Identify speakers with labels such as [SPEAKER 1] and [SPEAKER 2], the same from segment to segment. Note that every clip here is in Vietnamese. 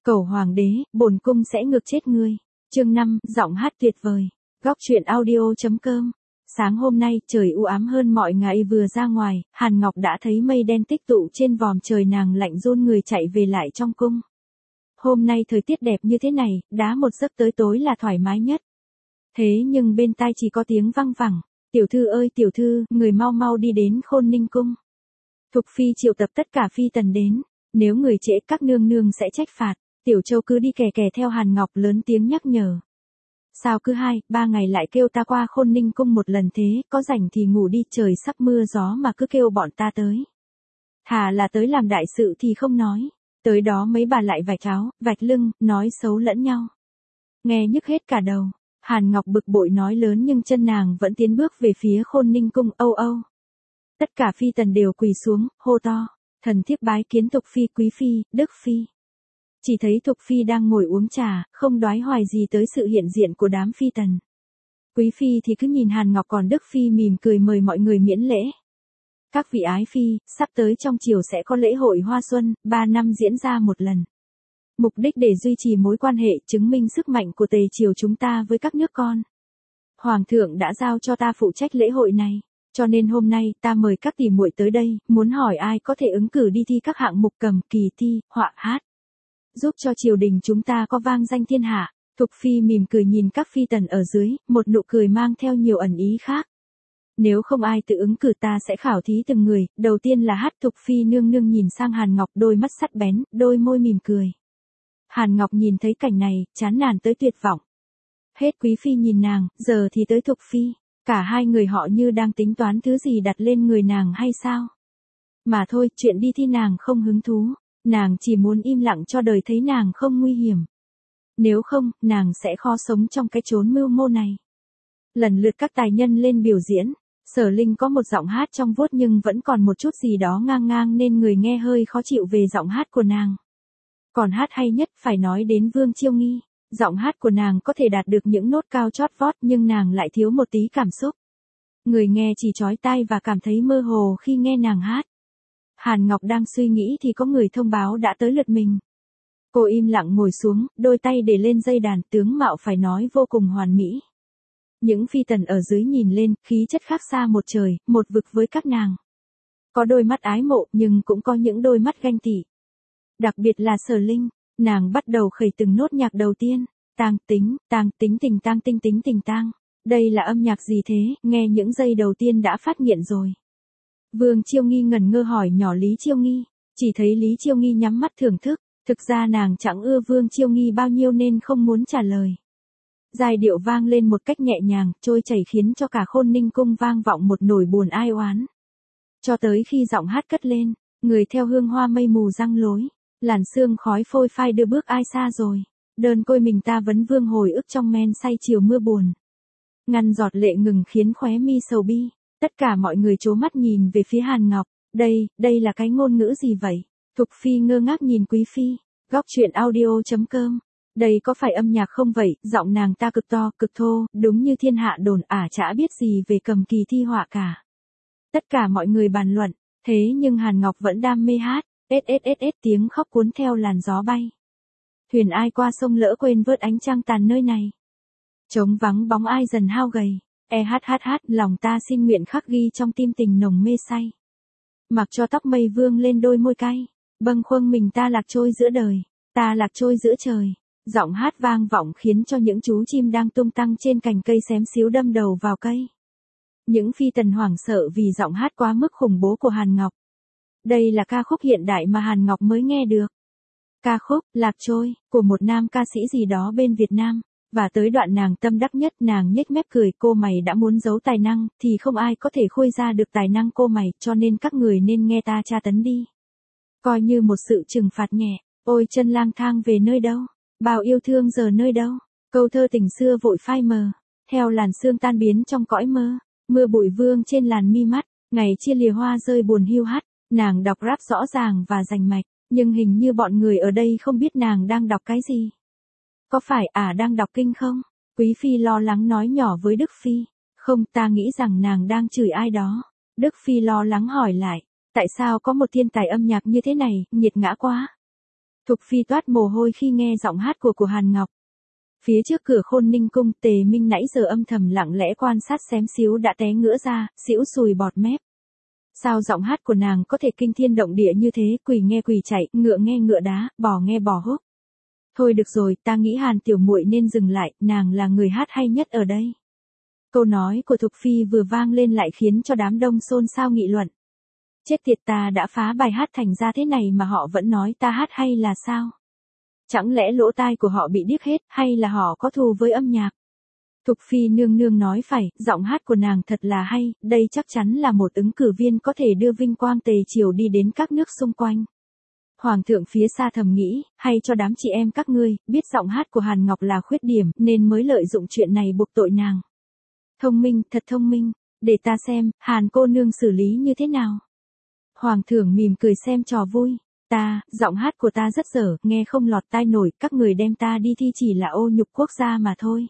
[SPEAKER 1] Cầu hoàng đế, bổn cung sẽ ngược chết ngươi. Chương 5, giọng hát tuyệt vời. Góc truyện audio.com. Sáng hôm nay, trời u ám hơn mọi ngày, vừa ra ngoài, Hàn Ngọc đã thấy mây đen tích tụ trên vòm trời, nàng lạnh run người chạy về lại trong cung. Hôm nay thời tiết đẹp như thế này, đá một giấc tới tối là thoải mái nhất. Thế nhưng bên tai chỉ có tiếng văng vẳng, tiểu thư ơi tiểu thư, người mau mau đi đến Khôn Ninh cung. Thục phi triệu tập tất cả phi tần đến, nếu người trễ các nương nương sẽ trách phạt. Tiểu Châu cứ đi kè kè theo Hàn Ngọc lớn tiếng nhắc nhở. Sao cứ 2-3 ngày lại kêu ta qua Khôn Ninh cung một lần thế, có rảnh thì ngủ đi, trời sắp mưa gió mà cứ kêu bọn ta tới. Thà là tới làm đại sự thì không nói, tới đó mấy bà lại vạch áo, vạch lưng, nói xấu lẫn nhau. Nghe nhức hết cả đầu, Hàn Ngọc bực bội nói lớn nhưng chân nàng vẫn tiến bước về phía Khôn Ninh cung, âu âu. Tất cả phi tần đều quỳ xuống, hô to, thần thiếp bái kiến Thục phi, quý phi, đức phi. Chỉ thấy Thục phi đang ngồi uống trà, không đoái hoài gì tới sự hiện diện của đám phi tần. Quý phi thì cứ nhìn Hàn Ngọc, còn Đức phi mỉm cười mời mọi người miễn lễ. Các vị ái phi, sắp tới trong triều sẽ có lễ hội Hoa Xuân, 3 năm diễn ra một lần. Mục đích để duy trì mối quan hệ, chứng minh sức mạnh của Tề triều chúng ta với các nước con. Hoàng thượng đã giao cho ta phụ trách lễ hội này, cho nên hôm nay ta mời các tỷ muội tới đây, muốn hỏi ai có thể ứng cử đi thi các hạng mục cầm, kỳ thi, họa, hát, giúp cho triều đình chúng ta có vang danh thiên hạ. Thục phi mỉm cười nhìn các phi tần ở dưới, một nụ cười mang theo nhiều ẩn ý khác. Nếu không ai tự ứng cử ta sẽ khảo thí từng người, đầu tiên là hát. Thục phi nương nương nhìn sang Hàn Ngọc, đôi mắt sắc bén, đôi môi mỉm cười. Hàn Ngọc nhìn thấy cảnh này, chán nản tới tuyệt vọng. Hết quý phi nhìn nàng, giờ thì tới Thục phi, cả hai người họ như đang tính toán thứ gì đặt lên người nàng hay sao? Mà thôi, chuyện đi thi nàng không hứng thú. Nàng chỉ muốn im lặng cho đời thấy nàng không nguy hiểm. Nếu không, nàng sẽ khó sống trong cái chốn mưu mô này. Lần lượt các tài nhân lên biểu diễn. Sở Linh có một giọng hát trong vuốt nhưng vẫn còn một chút gì đó ngang ngang nên người nghe hơi khó chịu về giọng hát của nàng. Còn hát hay nhất phải nói đến Vương Chiêu Nghi. Giọng hát của nàng có thể đạt được những nốt cao chót vót nhưng nàng lại thiếu một tí cảm xúc. Người nghe chỉ chói tai và cảm thấy mơ hồ khi nghe nàng hát. Hàn Ngọc đang suy nghĩ thì có người thông báo đã tới lượt mình. Cô im lặng ngồi xuống, đôi tay để lên dây đàn, tướng mạo phải nói vô cùng hoàn mỹ. Những phi tần ở dưới nhìn lên, khí chất khác xa một trời, một vực với các nàng. Có đôi mắt ái mộ nhưng cũng có những đôi mắt ganh tị. Đặc biệt là Sở Linh, nàng bắt đầu khởi từng nốt nhạc đầu tiên. Tang tính tình tang tinh tính tình tang. Đây là âm nhạc gì thế, nghe những giây đầu tiên đã phát nghiện rồi. Vương Chiêu Nghi ngẩn ngơ hỏi nhỏ Lý Chiêu Nghi, chỉ thấy Lý Chiêu Nghi nhắm mắt thưởng thức, thực ra nàng chẳng ưa Vương Chiêu Nghi bao nhiêu nên không muốn trả lời. Giai điệu vang lên một cách nhẹ nhàng, trôi chảy khiến cho cả Khôn Ninh cung vang vọng một nỗi buồn ai oán. Cho tới khi giọng hát cất lên, người theo hương hoa mây mù răng lối, làn sương khói phôi phai đưa bước ai xa rồi, đơn côi mình ta vấn vương hồi ức trong men say chiều mưa buồn. Ngăn giọt lệ ngừng khiến khóe mi sầu bi. Tất cả mọi người trố mắt nhìn về phía Hàn Ngọc, đây là cái ngôn ngữ gì vậy? Thục phi ngơ ngác nhìn quý phi, góc truyện audio.com. Đây có phải âm nhạc không vậy? Giọng nàng ta cực to, cực thô, đúng như thiên hạ đồn, chả biết gì về cầm kỳ thi họa cả. Tất cả mọi người bàn luận, thế nhưng Hàn Ngọc vẫn đam mê hát, tiếng khóc cuốn theo làn gió bay. Thuyền ai qua sông lỡ quên vớt ánh trăng tàn nơi này. Trống vắng bóng ai dần hao gầy. Lòng ta xin nguyện khắc ghi trong tim tình nồng mê say. Mặc cho tóc mây vương lên đôi môi cay, bâng khuâng mình ta lạc trôi giữa đời, ta lạc trôi giữa trời. Giọng hát vang vọng khiến cho những chú chim đang tung tăng trên cành cây xém xíu đâm đầu vào cây. Những phi tần hoảng sợ vì giọng hát quá mức khủng bố của Hàn Ngọc. Đây là ca khúc hiện đại mà Hàn Ngọc mới nghe được. Ca khúc Lạc Trôi của một nam ca sĩ gì đó bên Việt Nam. Và tới đoạn nàng tâm đắc nhất, nàng nhếch mép cười, cô mày đã muốn giấu tài năng, thì không ai có thể khui ra được tài năng cô mày, cho nên các người nên nghe ta tra tấn đi. Coi như một sự trừng phạt nhẹ, ôi chân lang thang về nơi đâu, bao yêu thương giờ nơi đâu, câu thơ tình xưa vội phai mờ, theo làn sương tan biến trong cõi mơ, mưa bụi vương trên làn mi mắt, ngày chia lìa hoa rơi buồn hiu hắt, nàng đọc rap rõ ràng và rành mạch, nhưng hình như bọn người ở đây không biết nàng đang đọc cái gì. Có phải đang đọc kinh không? Quý phi lo lắng nói nhỏ với Đức phi. Không, ta nghĩ rằng nàng đang chửi ai đó. Đức phi lo lắng hỏi lại, tại sao có một thiên tài âm nhạc như thế này, nghiệt ngã quá. Thục Phi toát mồ hôi khi nghe giọng hát của Hàn Ngọc. Phía trước cửa Khôn Ninh cung, Tề Minh nãy giờ âm thầm lặng lẽ quan sát xém xíu đã té ngửa ra, xỉu sùi bọt mép. Sao giọng hát của nàng có thể kinh thiên động địa như thế, quỷ nghe quỷ chạy, ngựa nghe ngựa đá, bò nghe bò húc. Thôi được rồi, ta nghĩ Hàn tiểu muội nên dừng lại, nàng là người hát hay nhất ở đây. Câu nói của Thục Phi vừa vang lên lại khiến cho đám đông xôn xao nghị luận. Chết tiệt, ta đã phá bài hát thành ra thế này mà họ vẫn nói ta hát hay là sao? Chẳng lẽ lỗ tai của họ bị điếc hết, hay là họ có thù với âm nhạc? Thục Phi nương nương nói phải, giọng hát của nàng thật là hay, đây chắc chắn là một ứng cử viên có thể đưa vinh quang Tề triều đi đến các nước xung quanh. Hoàng thượng phía xa thầm nghĩ, hay cho đám chị em các ngươi, biết giọng hát của Hàn Ngọc là khuyết điểm, nên mới lợi dụng chuyện này buộc tội nàng. Thông minh, thật thông minh, để ta xem, Hàn cô nương xử lý như thế nào. Hoàng thượng mỉm cười xem trò vui. Giọng hát của ta rất dở, nghe không lọt tai nổi, các người đem ta đi thi chỉ là ô nhục quốc gia mà thôi.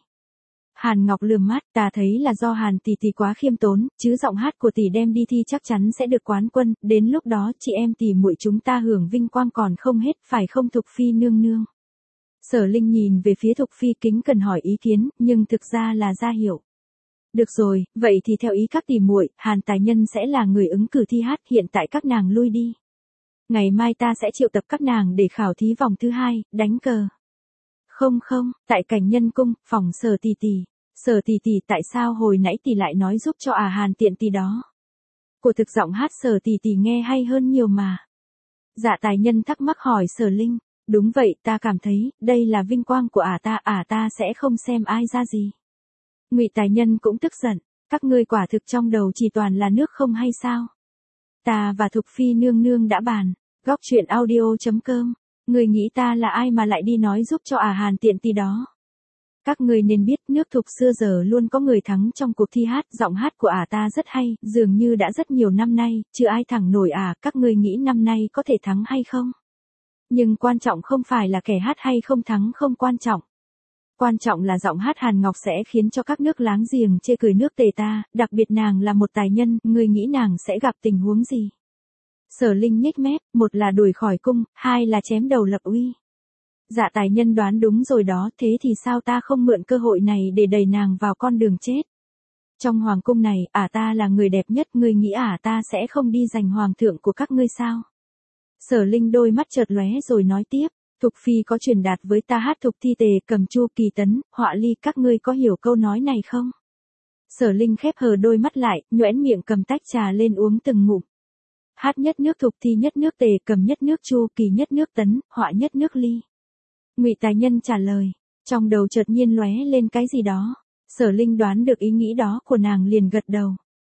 [SPEAKER 1] Hàn Ngọc lườm mắt, ta thấy là do Hàn tỷ tỷ quá khiêm tốn, chứ giọng hát của tỷ đem đi thi chắc chắn sẽ được quán quân, đến lúc đó chị em tỷ muội chúng ta hưởng vinh quang còn không hết, phải không Thục Phi nương nương? Sở Linh nhìn về phía Thục Phi kính cần hỏi ý kiến, nhưng thực ra là ra hiệu. Được rồi, vậy thì theo ý các tỷ muội, Hàn tài nhân sẽ là người ứng cử thi hát, hiện tại các nàng lui đi. Ngày mai ta sẽ triệu tập các nàng để khảo thí vòng thứ 2, đánh cờ. Không, tại Cảnh Nhân cung, phòng Sở tỷ tỷ. Sở tỷ tỷ, tại sao hồi nãy tỷ lại nói giúp cho Hàn tiện tỷ đó? Của thực giọng hát Sở tỷ tỷ nghe hay hơn nhiều mà. Dạ tài nhân thắc mắc hỏi Sở Linh. Đúng vậy, ta cảm thấy, đây là vinh quang của ta sẽ không xem ai ra gì. Ngụy tài nhân cũng tức giận, các ngươi quả thực trong đầu chỉ toàn là nước không hay sao? Ta và Thục Phi nương nương đã bàn, góc chuyện audio.com, người nghĩ ta là ai mà lại đi nói giúp cho Hàn tiện tỷ đó? Các người nên biết nước Thục xưa giờ luôn có người thắng trong cuộc thi hát, giọng hát của ta rất hay, dường như đã rất nhiều năm nay, chưa ai thắng nổi các người nghĩ năm nay có thể thắng hay không? Nhưng quan trọng không phải là kẻ hát hay không thắng không quan trọng. Quan trọng là giọng hát Hàn Ngọc sẽ khiến cho các nước láng giềng chê cười nước Tề ta, đặc biệt nàng là một tài nhân, người nghĩ nàng sẽ gặp tình huống gì? Sở Linh nhếch mép, một là đuổi khỏi cung, hai là chém đầu lập uy. Dạ tài nhân đoán đúng rồi đó, thế thì sao ta không mượn cơ hội này để đẩy nàng vào con đường chết? Trong hoàng cung này, ta là người đẹp nhất, người nghĩ ta sẽ không đi giành hoàng thượng của các ngươi sao? Sở Linh đôi mắt chợt lóe rồi nói tiếp. Thục Phi có truyền đạt với ta hát Thục Thi Tề, Cầm Chu Kỳ Tấn, Họa Ly, các ngươi có hiểu câu nói này không? Sở Linh khép hờ đôi mắt lại, nhoẻn miệng cầm tách trà lên uống từng ngụm. Hát nhất nước Thục Thi nhất nước Tề, Cầm nhất nước Chu Kỳ nhất nước Tấn, Họa nhất nước Ly. Ngụy tài nhân trả lời, trong đầu chợt nhiên lóe lên cái gì đó. Sở Linh đoán được ý nghĩ đó của nàng liền gật đầu.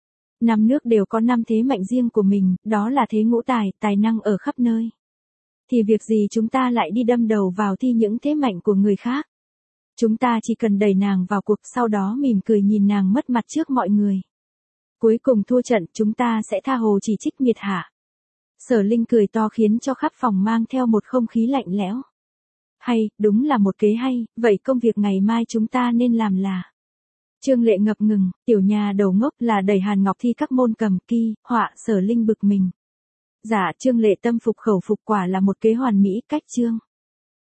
[SPEAKER 1] 5 nước đều có 5 thế mạnh riêng của mình, đó là thế ngũ tài, tài năng ở khắp nơi. Thì việc gì chúng ta lại đi đâm đầu vào thi những thế mạnh của người khác? Chúng ta chỉ cần đẩy nàng vào cuộc, sau đó mỉm cười nhìn nàng mất mặt trước mọi người. Cuối cùng thua trận, chúng ta sẽ tha hồ chỉ trích miệt hạ. Sở Linh cười to khiến cho khắp phòng mang theo một không khí lạnh lẽo. Hay, đúng là một kế hay, vậy công việc ngày mai chúng ta nên làm là... Trương Lệ ngập ngừng, tiểu nhà đầu ngốc là đẩy Hàn Ngọc thi các môn cầm, kỳ, họa, Sở Linh bực mình. Dạ, Trương Lệ tâm phục khẩu phục, quả là một kế hoàn mỹ, cách Trương.